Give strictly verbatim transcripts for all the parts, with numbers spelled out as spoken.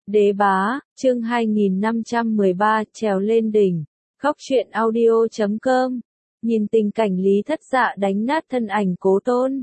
Đế bá, chương hai nghìn năm trăm mười ba, trèo lên đỉnh. Góc truyện audio chấm com. Nhìn tình cảnh Lý Thất Dạ đánh nát thân ảnh Cố Tôn.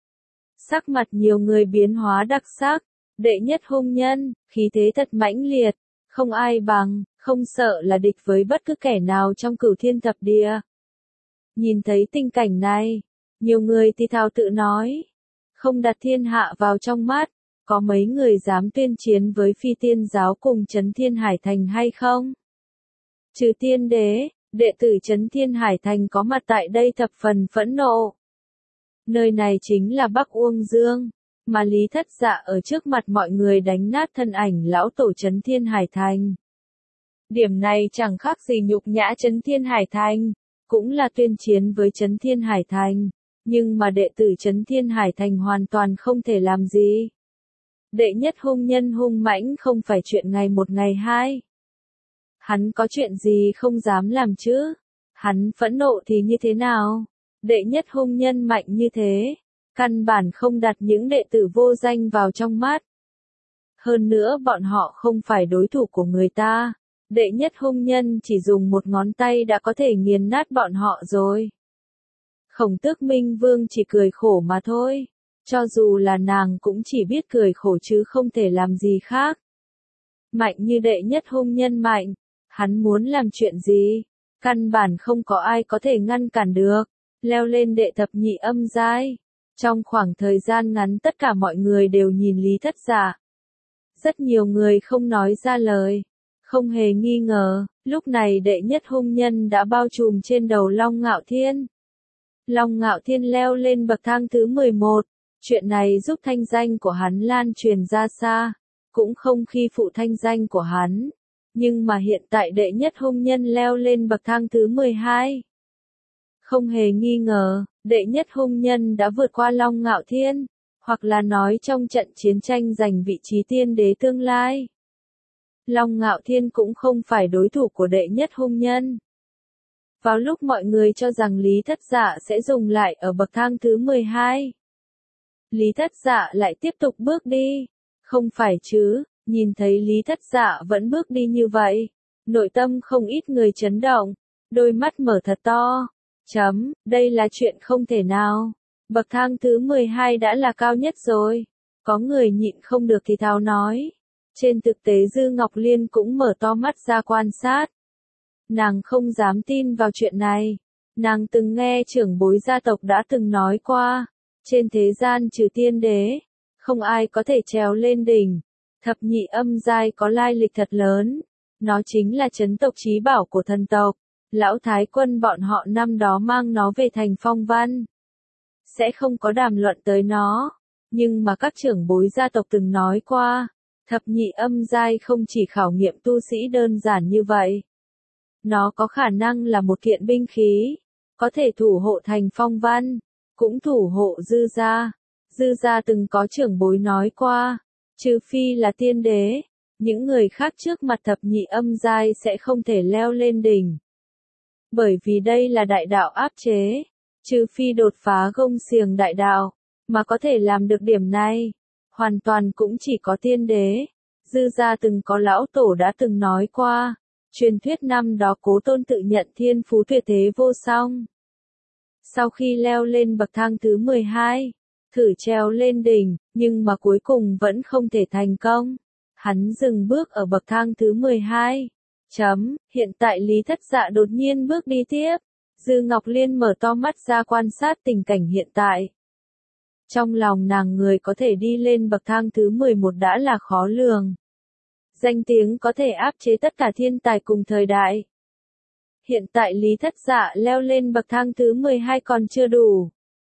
Sắc mặt nhiều người biến hóa đặc sắc, đệ nhất hung nhân, khí thế thật mãnh liệt, không ai bằng, không sợ là địch với bất cứ kẻ nào trong cửu thiên thập địa. Nhìn thấy tình cảnh này, nhiều người thì thào tự nói, không đặt thiên hạ vào trong mắt, có mấy người dám tuyên chiến với Phi Tiên giáo cùng Chấn Thiên Hải Thành hay không? Trừ tiên đế, đệ tử Chấn Thiên Hải Thành có mặt tại đây thập phần phẫn nộ. Nơi này chính là Bắc Uông Dương, mà Lý Thất Dạ ở trước mặt mọi người đánh nát thân ảnh lão tổ Chấn Thiên Hải Thành. Điểm này chẳng khác gì nhục nhã Chấn Thiên Hải Thành, cũng là tuyên chiến với Chấn Thiên Hải Thành, nhưng mà đệ tử Chấn Thiên Hải Thành hoàn toàn không thể làm gì. Đệ nhất hung nhân hung mãnh không phải chuyện ngày một ngày hai. Hắn có chuyện gì không dám làm chứ? Hắn phẫn nộ thì như thế nào? Đệ nhất hung nhân mạnh như thế, căn bản không đặt những đệ tử vô danh vào trong mắt. Hơn nữa bọn họ không phải đối thủ của người ta. Đệ nhất hung nhân chỉ dùng một ngón tay đã có thể nghiền nát bọn họ rồi. Khổng Tước Minh Vương chỉ cười khổ mà thôi. Cho dù là nàng cũng chỉ biết cười khổ chứ không thể làm gì khác. Mạnh như đệ nhất hung nhân mạnh, hắn muốn làm chuyện gì, căn bản không có ai có thể ngăn cản được, leo lên đệ thập nhị âm giai. Trong khoảng thời gian ngắn tất cả mọi người đều nhìn Lý Thất Dạ. Rất nhiều người không nói ra lời, không hề nghi ngờ, lúc này đệ nhất hung nhân đã bao trùm trên đầu Long Ngạo Thiên. Long Ngạo Thiên leo lên bậc thang thứ mười một. Chuyện này giúp thanh danh của hắn lan truyền ra xa, cũng không khi phụ thanh danh của hắn. Nhưng mà hiện tại đệ nhất hung nhân leo lên bậc thang thứ mười hai. Không hề nghi ngờ, đệ nhất hung nhân đã vượt qua Long Ngạo Thiên, hoặc là nói trong trận chiến tranh giành vị trí tiên đế tương lai. Long Ngạo Thiên cũng không phải đối thủ của đệ nhất hung nhân. Vào lúc mọi người cho rằng Lý Thất Dạ sẽ dừng lại ở bậc thang thứ mười hai. Lý Thất Dạ lại tiếp tục bước đi. Không phải chứ, nhìn thấy Lý Thất Dạ vẫn bước đi như vậy. Nội tâm không ít người chấn động, đôi mắt mở thật to. Chấm, đây là chuyện không thể nào. Bậc thang thứ mười hai đã là cao nhất rồi. Có người nhịn không được thì thào nói. Trên thực tế Dư Ngọc Liên cũng mở to mắt ra quan sát. Nàng không dám tin vào chuyện này. Nàng từng nghe trưởng bối gia tộc đã từng nói qua. Trên thế gian trừ tiên đế, không ai có thể trèo lên đỉnh. Thập nhị âm giai có lai lịch thật lớn. Nó chính là trấn tộc chí bảo của thần tộc. Lão Thái Quân bọn họ năm đó mang nó về thành Phong Văn. Sẽ không có đàm luận tới nó. Nhưng mà các trưởng bối gia tộc từng nói qua. Thập nhị âm giai không chỉ khảo nghiệm tu sĩ đơn giản như vậy. Nó có khả năng là một kiện binh khí. Có thể thủ hộ thành Phong Văn. Cũng thủ hộ Dư gia. Dư gia từng có trưởng bối nói qua, trừ phi là tiên đế, những người khác trước mặt thập nhị âm giai sẽ không thể leo lên đỉnh. Bởi vì đây là đại đạo áp chế, trừ phi đột phá gông xiềng đại đạo, mà có thể làm được điểm này, hoàn toàn cũng chỉ có tiên đế. Dư gia từng có lão tổ đã từng nói qua, truyền thuyết năm đó Cố Tôn tự nhận thiên phú tuyệt thế vô song. Sau khi leo lên bậc thang thứ mười hai, thử trèo lên đỉnh, nhưng mà cuối cùng vẫn không thể thành công. Hắn dừng bước ở bậc thang thứ mười hai. Chấm, hiện tại Lý Thất Dạ đột nhiên bước đi tiếp. Dư Ngọc Liên mở to mắt ra quan sát tình cảnh hiện tại. Trong lòng nàng người có thể đi lên bậc thang thứ mười một đã là khó lường. Danh tiếng có thể áp chế tất cả thiên tài cùng thời đại. Hiện tại Lý Thất Dạ leo lên bậc thang thứ mười hai còn chưa đủ.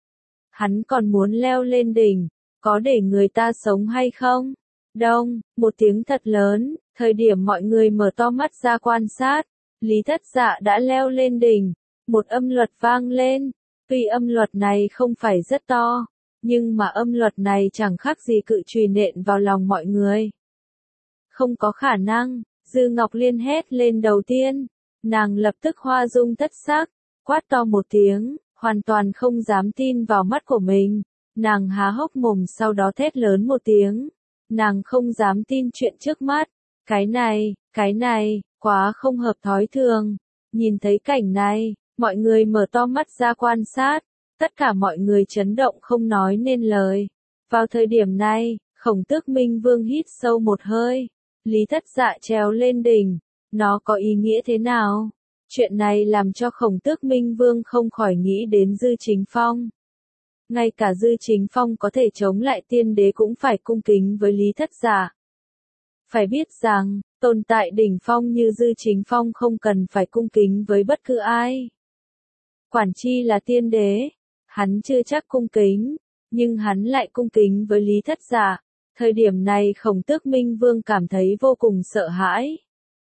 Hắn còn muốn leo lên đỉnh, có để người ta sống hay không? Đông, một tiếng thật lớn, thời điểm mọi người mở to mắt ra quan sát, Lý Thất Dạ đã leo lên đỉnh, một âm luật vang lên, tuy âm luật này không phải rất to, nhưng mà âm luật này chẳng khác gì cự chùy nện vào lòng mọi người. Không có khả năng, Dư Ngọc Liên hét lên đầu tiên. Nàng lập tức hoa dung thất sắc, quát to một tiếng, hoàn toàn không dám tin vào mắt của mình. Nàng há hốc mồm sau đó thét lớn một tiếng. Nàng không dám tin chuyện trước mắt. Cái này, cái này, quá không hợp thói thường. Nhìn thấy cảnh này, mọi người mở to mắt ra quan sát, tất cả mọi người chấn động không nói nên lời. Vào thời điểm này, Khổng Tước Minh Vương hít sâu một hơi, Lý Thất Dạ trèo lên đỉnh, nó có ý nghĩa thế nào? Chuyện này làm cho Khổng Tước Minh Vương không khỏi nghĩ đến Dư Chính Phong. Ngay cả Dư Chính Phong có thể chống lại tiên đế cũng phải cung kính với Lý Thất Dạ. Phải biết rằng, tồn tại đỉnh phong như Dư Chính Phong không cần phải cung kính với bất cứ ai. Quản chi là tiên đế, hắn chưa chắc cung kính, nhưng hắn lại cung kính với Lý Thất Dạ. Thời điểm này Khổng Tước Minh Vương cảm thấy vô cùng sợ hãi.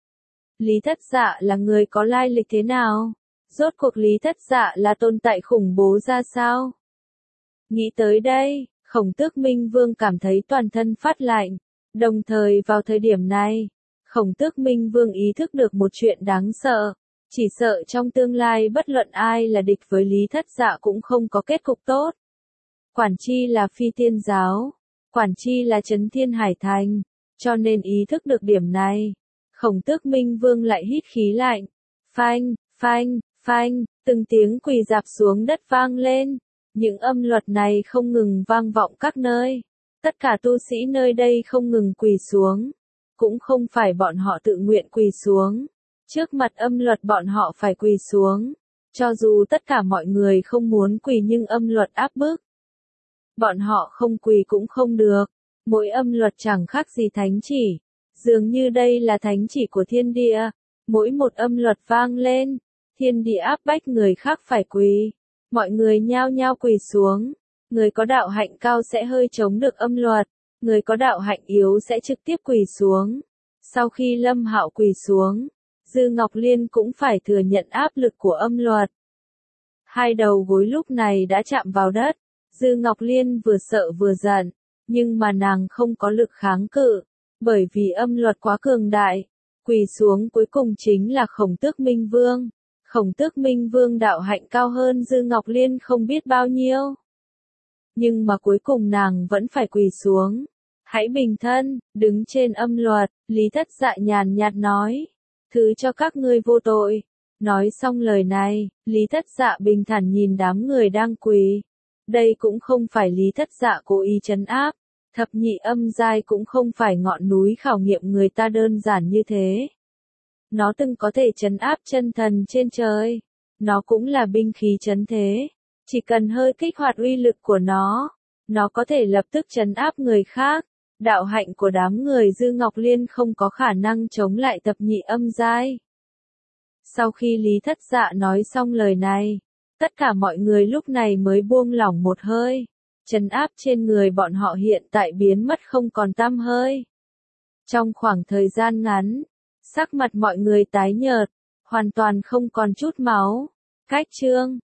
Lý Thất Dạ là người có lai lịch thế nào? Rốt cuộc Lý Thất Dạ là tồn tại khủng bố ra sao? Nghĩ tới đây, Khổng Tước Minh Vương cảm thấy toàn thân phát lạnh. Đồng thời vào thời điểm này, Khổng Tước Minh Vương ý thức được một chuyện đáng sợ. Chỉ sợ trong tương lai bất luận ai là địch với Lý Thất Dạ cũng không có kết cục tốt. Quản chi là phi tiên giáo, quản chi là Chấn Thiên Hải Thành, cho nên ý thức được điểm này. Khổng Tước Minh Vương lại hít khí lạnh. Phanh, phanh, phanh, từng tiếng quỳ rạp xuống đất vang lên. Những âm luật này không ngừng vang vọng các nơi. Tất cả tu sĩ nơi đây không ngừng quỳ xuống. Cũng không phải bọn họ tự nguyện quỳ xuống. Trước mặt âm luật bọn họ phải quỳ xuống. Cho dù tất cả mọi người không muốn quỳ nhưng âm luật áp bức. Bọn họ không quỳ cũng không được. Mỗi âm luật chẳng khác gì thánh chỉ. Dường như đây là thánh chỉ của thiên địa. Mỗi một âm luật vang lên, thiên địa áp bách người khác phải quỳ. Mọi người nhao nhao quỳ xuống. Người có đạo hạnh cao sẽ hơi chống được âm luật. Người có đạo hạnh yếu sẽ trực tiếp quỳ xuống. Sau khi Lâm Hạo quỳ xuống, Dư Ngọc Liên cũng phải thừa nhận áp lực của âm luật. Hai đầu gối lúc này đã chạm vào đất. Dư Ngọc Liên vừa sợ vừa giận, nhưng mà nàng không có lực kháng cự, bởi vì âm luật quá cường đại. Quỳ xuống cuối cùng chính là Khổng Tước Minh Vương. Khổng Tước Minh Vương đạo hạnh cao hơn Dư Ngọc Liên không biết bao nhiêu. Nhưng mà cuối cùng nàng vẫn phải quỳ xuống. Hãy bình thân, đứng trên âm luật, Lý Thất Dạ nhàn nhạt nói. Thứ cho các ngươi vô tội. Nói xong lời này, Lý Thất Dạ bình thản nhìn đám người đang quỳ. Đây cũng không phải Lý Thất Dạ cố ý trấn áp. Thập nhị âm giai cũng không phải ngọn núi khảo nghiệm người ta đơn giản như thế. Nó từng có thể trấn áp chân thần trên trời. Nó cũng là binh khí trấn thế. Chỉ cần hơi kích hoạt uy lực của nó, nó có thể lập tức trấn áp người khác. Đạo hạnh của đám người Dư Ngọc Liên không có khả năng chống lại thập nhị âm giai. Sau khi Lý Thất Dạ nói xong lời này, tất cả mọi người lúc này mới buông lỏng một hơi. Trấn áp trên người bọn họ hiện tại biến mất không còn tăm hơi. Trong khoảng thời gian ngắn, sắc mặt mọi người tái nhợt, hoàn toàn không còn chút máu. Cách chương